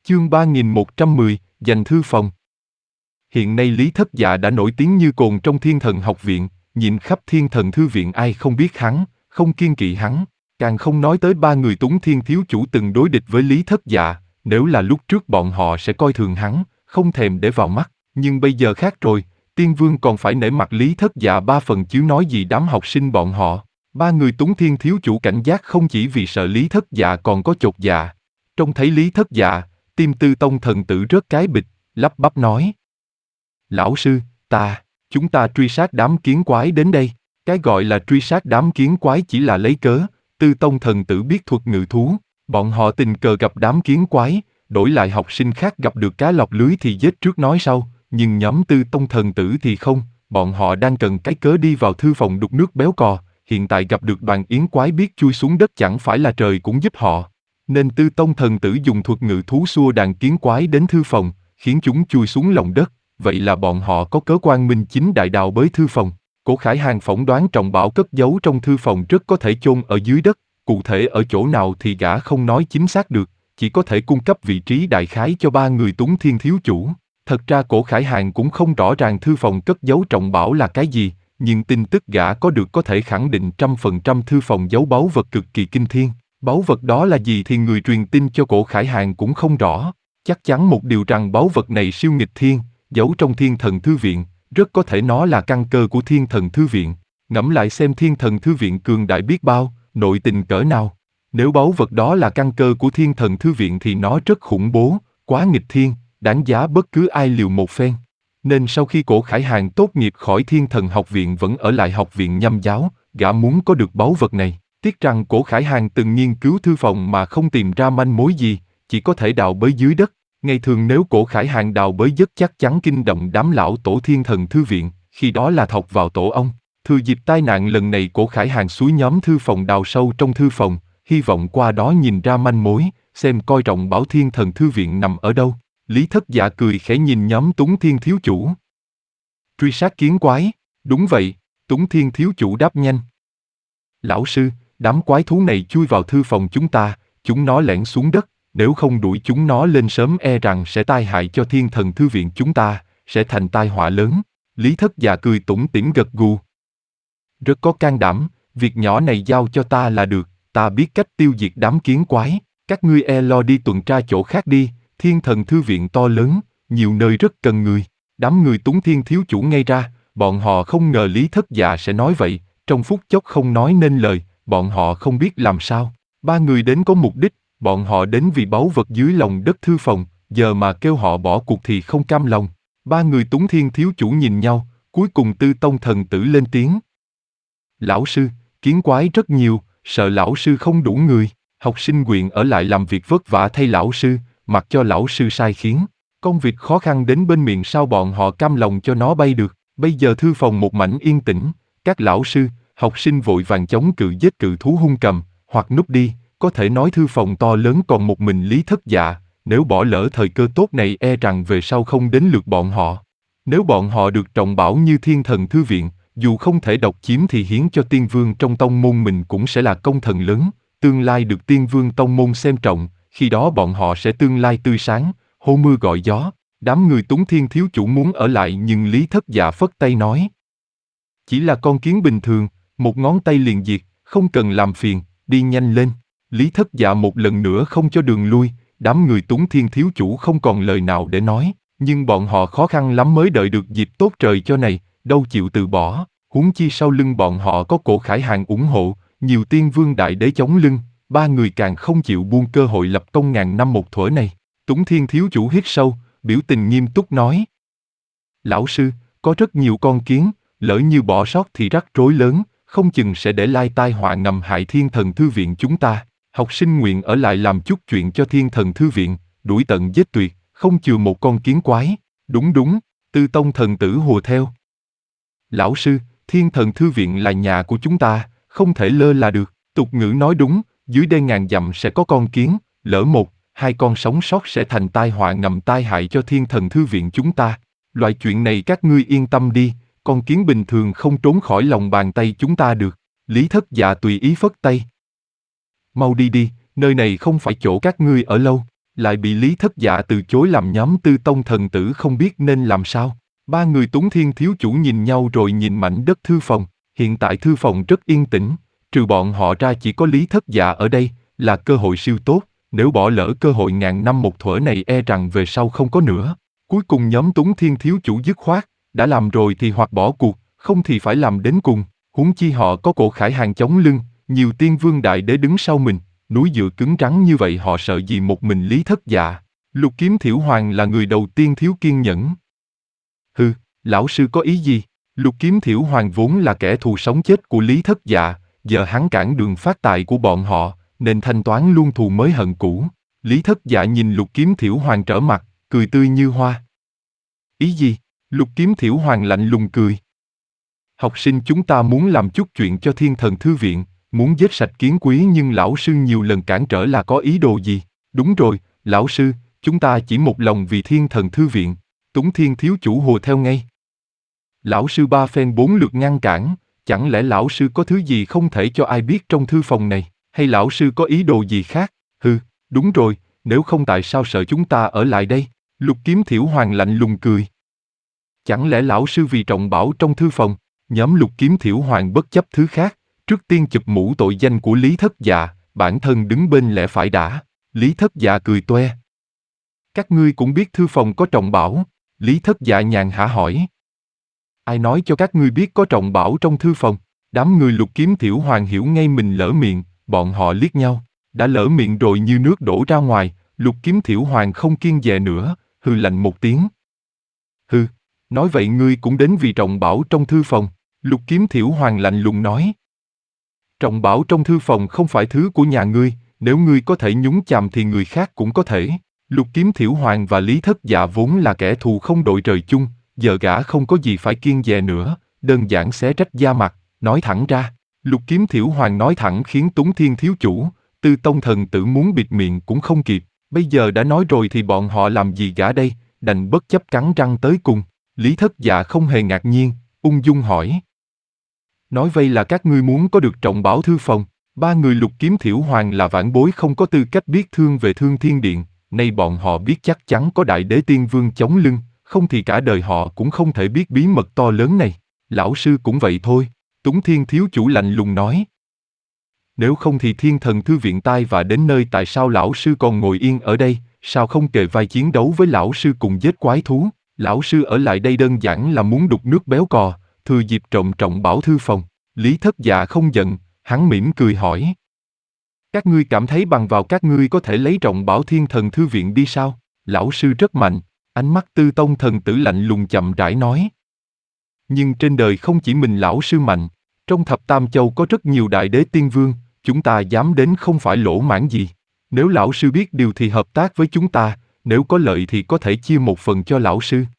Chương 3110, dành thư phòng. Hiện nay Lý Thất Dạ đã nổi tiếng như cồn trong Thiên Thần Học Viện, nhìn khắp Thiên Thần Thư Viện ai không biết hắn, không kiêng kỵ hắn, càng không nói tới ba người Tuấn Thiên thiếu chủ từng đối địch với Lý Thất Dạ, nếu là lúc trước bọn họ sẽ coi thường hắn, không thèm để vào mắt, nhưng bây giờ khác rồi, Tiên Vương còn phải nể mặt Lý Thất Dạ ba phần chứ nói gì đám học sinh bọn họ. Ba người Tuấn Thiên thiếu chủ cảnh giác không chỉ vì sợ Lý Thất Dạ còn có chột dạ. Trông thấy Lý Thất Dạ, tim Tư Tông thần tử rớt cái bịch, lắp bắp nói. Lão sư, chúng ta truy sát đám kiến quái đến đây. Cái gọi là truy sát đám kiến quái chỉ là lấy cớ, Tư Tông thần tử biết thuật ngự thú, bọn họ tình cờ gặp đám kiến quái, đổi lại học sinh khác gặp được cá lọc lưới thì giết trước nói sau, nhưng nhóm Tư Tông thần tử thì không, bọn họ đang cần cái cớ đi vào thư phòng đục nước béo cò, hiện tại gặp được đoàn yến quái biết chui xuống đất chẳng phải là trời cũng giúp họ. Nên Tư Tông thần tử dùng thuật ngự thú xua đàn kiến quái đến thư phòng, khiến chúng chui xuống lòng đất, vậy là bọn họ có cớ quang minh chính đại đào bới thư phòng. Cổ Khải Hàn phỏng đoán trọng bảo cất giấu trong thư phòng rất có thể chôn ở dưới đất, cụ thể ở chỗ nào thì gã không nói chính xác được, chỉ có thể cung cấp vị trí đại khái cho ba người Tuấn Thiên thiếu chủ. Thật ra Cổ Khải Hàn cũng không rõ ràng thư phòng cất giấu trọng bảo là cái gì, nhưng tin tức gã có được có thể khẳng định 100% thư phòng giấu báu vật cực kỳ kinh thiên. Báu vật đó là gì thì người truyền tin cho Cổ Khải Hàn cũng không rõ. Chắc chắn một điều rằng báu vật này siêu nghịch thiên, giấu trong Thiên Thần Thư Viện, rất có thể nó là căn cơ của Thiên Thần Thư Viện. Ngẫm lại xem Thiên Thần Thư Viện cường đại biết bao, nội tình cỡ nào. Nếu báu vật đó là căn cơ của Thiên Thần Thư Viện thì nó rất khủng bố, quá nghịch thiên, đáng giá bất cứ ai liều một phen. Nên sau khi Cổ Khải Hàn tốt nghiệp khỏi Thiên Thần Học Viện vẫn ở lại học viện Nhâm giáo, gã muốn có được báu vật này. Tiếc rằng Cổ Khải Hàn từng nghiên cứu thư phòng mà không tìm ra manh mối gì, chỉ có thể đào bới dưới đất. Ngày thường nếu Cổ Khải Hàn đào bới dứt chắc chắn kinh động đám lão tổ Thiên Thần Thư Viện, khi đó là thọc vào tổ ông. Thừa dịp tai nạn lần này Cổ Khải Hàn xúi nhóm thư phòng đào sâu trong thư phòng, hy vọng qua đó nhìn ra manh mối, xem coi trọng bảo Thiên Thần Thư Viện nằm ở đâu. Lý Thất Dạ cười khẽ nhìn nhóm Tuấn Thiên thiếu chủ. Truy sát kiến quái, đúng vậy, Tuấn Thiên thiếu chủ đáp nhanh. Lão sư, đám quái thú này chui vào thư phòng chúng nó lẻn xuống đất, nếu không đuổi chúng nó lên sớm e rằng sẽ tai hại cho Thiên Thần Thư Viện chúng ta, sẽ thành tai họa lớn. Lý Thất Dạ cười tủm tỉm gật gù. Rất có can đảm, việc nhỏ này giao cho ta là được, ta biết cách tiêu diệt đám kiến quái, các ngươi lo đi tuần tra chỗ khác đi, Thiên Thần Thư Viện to lớn, nhiều nơi rất cần người. Đám người Tuấn Thiên thiếu chủ ngây ra, bọn họ không ngờ Lý Thất Dạ sẽ nói vậy, trong phút chốc không nói nên lời, bọn họ không biết làm sao. Ba người đến có mục đích, bọn họ đến vì báu vật dưới lòng đất thư phòng, giờ mà kêu họ bỏ cuộc thì không cam lòng. Ba người Tuấn Thiên thiếu chủ nhìn nhau, cuối cùng Tư Tông thần tử lên tiếng. Lão sư, kiến quái rất nhiều, sợ lão sư không đủ người, học sinh nguyện ở lại làm việc vất vả thay lão sư, mặc cho lão sư sai khiến. Công việc khó khăn đến bên miệng sao bọn họ cam lòng cho nó bay được. Bây giờ thư phòng một mảnh yên tĩnh, các lão sư, học sinh vội vàng chống cự giết cự thú hung cầm, hoặc núp đi, có thể nói thư phòng to lớn còn một mình Lý Thất Dạ, nếu bỏ lỡ thời cơ tốt này e rằng về sau không đến lượt bọn họ. Nếu bọn họ được trọng bảo như Thiên Thần Thư Viện, dù không thể độc chiếm thì hiến cho Tiên Vương trong tông môn mình cũng sẽ là công thần lớn, tương lai được Tiên Vương tông môn xem trọng, khi đó bọn họ sẽ tương lai tươi sáng, hô mưa gọi gió. Đám người Tuấn Thiên thiếu chủ muốn ở lại nhưng Lý Thất Dạ phất tay nói. Chỉ là con kiến bình thường, một ngón tay liền diệt, không cần làm phiền, đi nhanh lên. Lý Thất Dạ một lần nữa không cho đường lui, đám người Tuấn Thiên thiếu chủ không còn lời nào để nói, nhưng bọn họ khó khăn lắm mới đợi được dịp tốt trời cho này, đâu chịu từ bỏ, huống chi sau lưng bọn họ có Cổ Khải Hàn ủng hộ, nhiều Tiên Vương đại đế chống lưng, ba người càng không chịu buông cơ hội lập công ngàn năm một thuở này. Tuấn Thiên thiếu chủ hít sâu, biểu tình nghiêm túc nói. Lão sư, có rất nhiều con kiến, lỡ như bỏ sót thì rắc rối lớn, không chừng sẽ để lai tai họa ngầm hại Thiên Thần Thư Viện chúng ta. Học sinh nguyện ở lại làm chút chuyện cho Thiên Thần Thư Viện, đuổi tận giết tuyệt, không chừa một con kiến quái. Đúng, Tư Tông thần tử hùa theo. Lão sư, Thiên Thần Thư Viện là nhà của chúng ta, không thể lơ là được. Tục ngữ nói đúng, dưới đây ngàn dặm sẽ có con kiến, lỡ một, hai con sống sót sẽ thành tai họa ngầm tai hại cho Thiên Thần Thư Viện chúng ta. Loại chuyện này các ngươi yên tâm đi, con kiến bình thường không trốn khỏi lòng bàn tay chúng ta được. Lý Thất Dạ tùy ý phất tay. Mau đi đi, nơi này không phải chỗ các ngươi ở lâu. lại bị Lý Thất Dạ từ chối làm nhóm Tư Tông thần tử không biết nên làm sao. Ba người Tuấn Thiên thiếu chủ nhìn nhau rồi nhìn mảnh đất thư phòng. Hiện tại thư phòng rất yên tĩnh, trừ bọn họ ra chỉ có Lý Thất Dạ ở đây, là cơ hội siêu tốt. Nếu bỏ lỡ cơ hội ngàn năm một thuở này e rằng về sau không có nữa. Cuối cùng nhóm Tuấn Thiên thiếu chủ dứt khoát, đã làm rồi thì hoặc bỏ cuộc, không thì phải làm đến cùng. Huống chi họ có cổ Khải Hàn chống lưng, nhiều tiên vương đại đế đứng sau mình, núi dựa cứng rắn như vậy họ sợ gì một mình Lý Thất Dạ. Lục Kiếm Thiểu Hoàng là người đầu tiên thiếu kiên nhẫn. Hừ, lão sư có ý gì? Lục Kiếm Thiểu Hoàng vốn là kẻ thù sống chết của Lý Thất Dạ, giờ hắn cản đường phát tài của bọn họ, nên thanh toán luôn thù mới hận cũ. Lý Thất Dạ nhìn Lục Kiếm Thiểu Hoàng trở mặt, cười tươi như hoa. Ý gì? Lục Kiếm Thiểu Hoàng lạnh lùng cười. Học sinh chúng ta muốn làm chút chuyện cho Thiên Thần Thư Viện, muốn giết sạch Kiến Quý nhưng lão sư nhiều lần cản trở là có ý đồ gì? Đúng rồi, lão sư, chúng ta chỉ một lòng vì Thiên Thần Thư Viện. Tuấn Thiên thiếu chủ hùa theo ngay. Lão sư ba phen bốn lượt ngăn cản, chẳng lẽ lão sư có thứ gì không thể cho ai biết trong thư phòng này, hay lão sư có ý đồ gì khác? Hừ, đúng rồi, nếu không tại sao sợ chúng ta ở lại đây? Lục Kiếm Thiểu Hoàng lạnh lùng cười. Chẳng lẽ lão sư vì trọng bảo trong thư phòng? Nhóm Lục Kiếm Thiểu Hoàng bất chấp thứ khác, trước tiên chụp mũ tội danh của Lý Thất Dạ, bản thân đứng bên lẽ phải đã. Lý Thất Dạ cười toe. Các ngươi cũng biết thư phòng có trọng bảo? Lý Thất Dạ nhàn nhã hỏi. Ai nói cho các ngươi biết có trọng bảo trong thư phòng? Đám người Lục Kiếm Thiểu Hoàng hiểu ngay mình lỡ miệng, bọn họ liếc nhau. Đã lỡ miệng rồi như nước đổ ra ngoài, Lục Kiếm Thiểu Hoàng không kiêng dè nữa, hừ lạnh một tiếng. Hừ, nói vậy ngươi cũng đến vì trọng bảo trong thư phòng? Lục Kiếm Thiểu Hoàng lạnh lùng nói. Trọng bảo trong thư phòng không phải thứ của nhà ngươi, nếu ngươi có thể nhúng chàm thì người khác cũng có thể. Lục Kiếm Thiểu Hoàng và Lý Thất Dạ vốn là kẻ thù không đội trời chung, giờ gã không có gì phải kiêng dè nữa, đơn giản xé rách da mặt, nói thẳng ra. Lục Kiếm Thiểu Hoàng nói thẳng khiến Tuấn Thiên thiếu chủ, Tư Tông thần tử muốn bịt miệng cũng không kịp, bây giờ đã nói rồi thì bọn họ làm gì gã đây, đành bất chấp cắn răng tới cùng. Lý Thất Dạ không hề ngạc nhiên, ung dung hỏi. Nói vây là các ngươi muốn có được trọng bảo thư phòng, ba người Lục Kiếm Thiểu Hoàng là vãn bối không có tư cách biết thương về Thương Thiên Điện, nay bọn họ biết chắc chắn có đại đế tiên vương chống lưng, không thì cả đời họ cũng không thể biết bí mật to lớn này. Lão sư cũng vậy thôi, Tuấn Thiên thiếu chủ lạnh lùng nói. Nếu không thì Thiên Thần Thư Viện tai và đến nơi tại sao lão sư còn ngồi yên ở đây, sao không kề vai chiến đấu với lão sư cùng giết quái thú? Lão sư ở lại đây đơn giản là muốn đục nước béo cò, thừa dịp trọng bảo thư phòng. Lý Thất Dạ không giận, hắn mỉm cười hỏi. Các ngươi cảm thấy bằng vào các ngươi có thể lấy trọng bảo Thiên Thần Thư Viện đi sao? Lão sư rất mạnh, ánh mắt Tư Tông thần tử lạnh lùng chậm rãi nói. Nhưng trên đời không chỉ mình lão sư mạnh, trong Thập Tam Châu có rất nhiều đại đế tiên vương, chúng ta dám đến không phải lỗ mãng gì. Nếu lão sư biết điều thì hợp tác với chúng ta, nếu có lợi thì có thể chia một phần cho lão sư.